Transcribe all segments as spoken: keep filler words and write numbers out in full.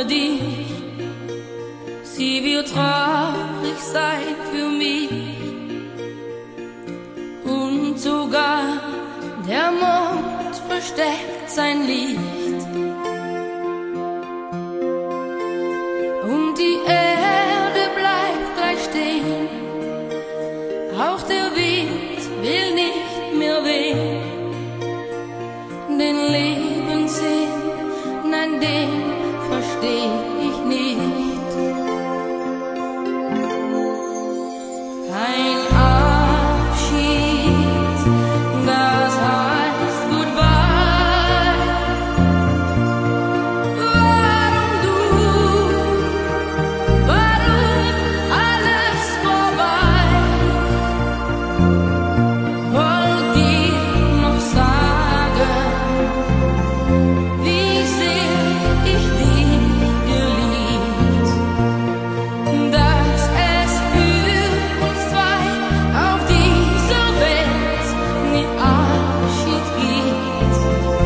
ohne dich. Sie wird traurig sein für mich. Und sogar der Mond versteckt sein Licht. Und die Erde bleibt gleich stehen. Auch der Wind will nicht mehr wehen. Den Lebenssinn, nein, den versteh ich nicht. Ein Abschied, das heißt Goodbye. Warum du, warum alles vorbei? Wollt dir noch sagen, wie sehr ich dich geliebt, dass es für uns zwei auf dieser Welt nie Abschied gibt.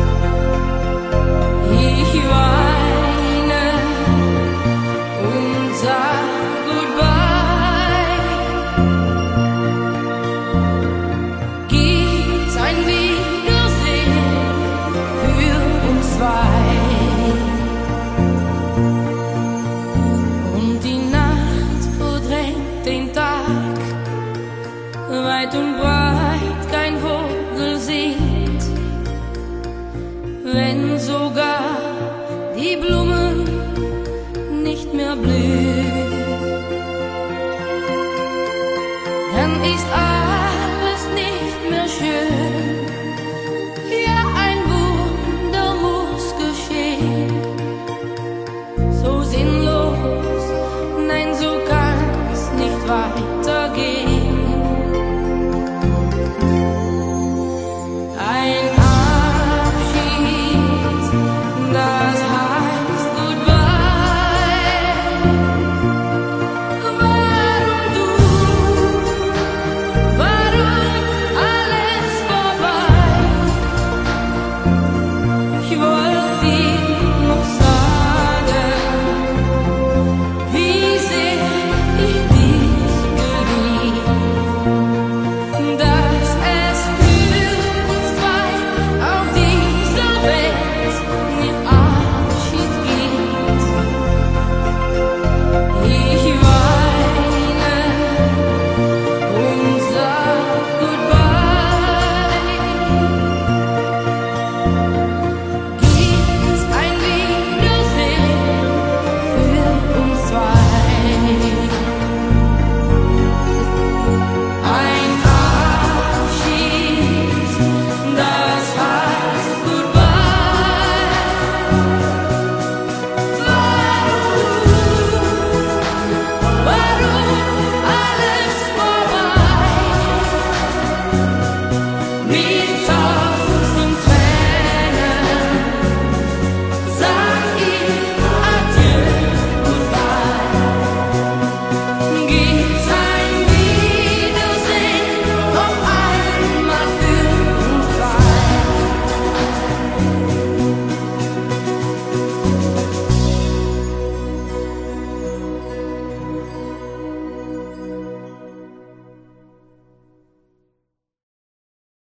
Ich weine und sag Goodbye. Gibt's ein Wiedersehen für uns zwei? Und die Nacht verdrängt den Tag, weit und breit kein Vogel singt, wenn sogar die Blumen nicht mehr blühen, dann ist alles nicht mehr schön. Ja, ein Wunder muss geschehen.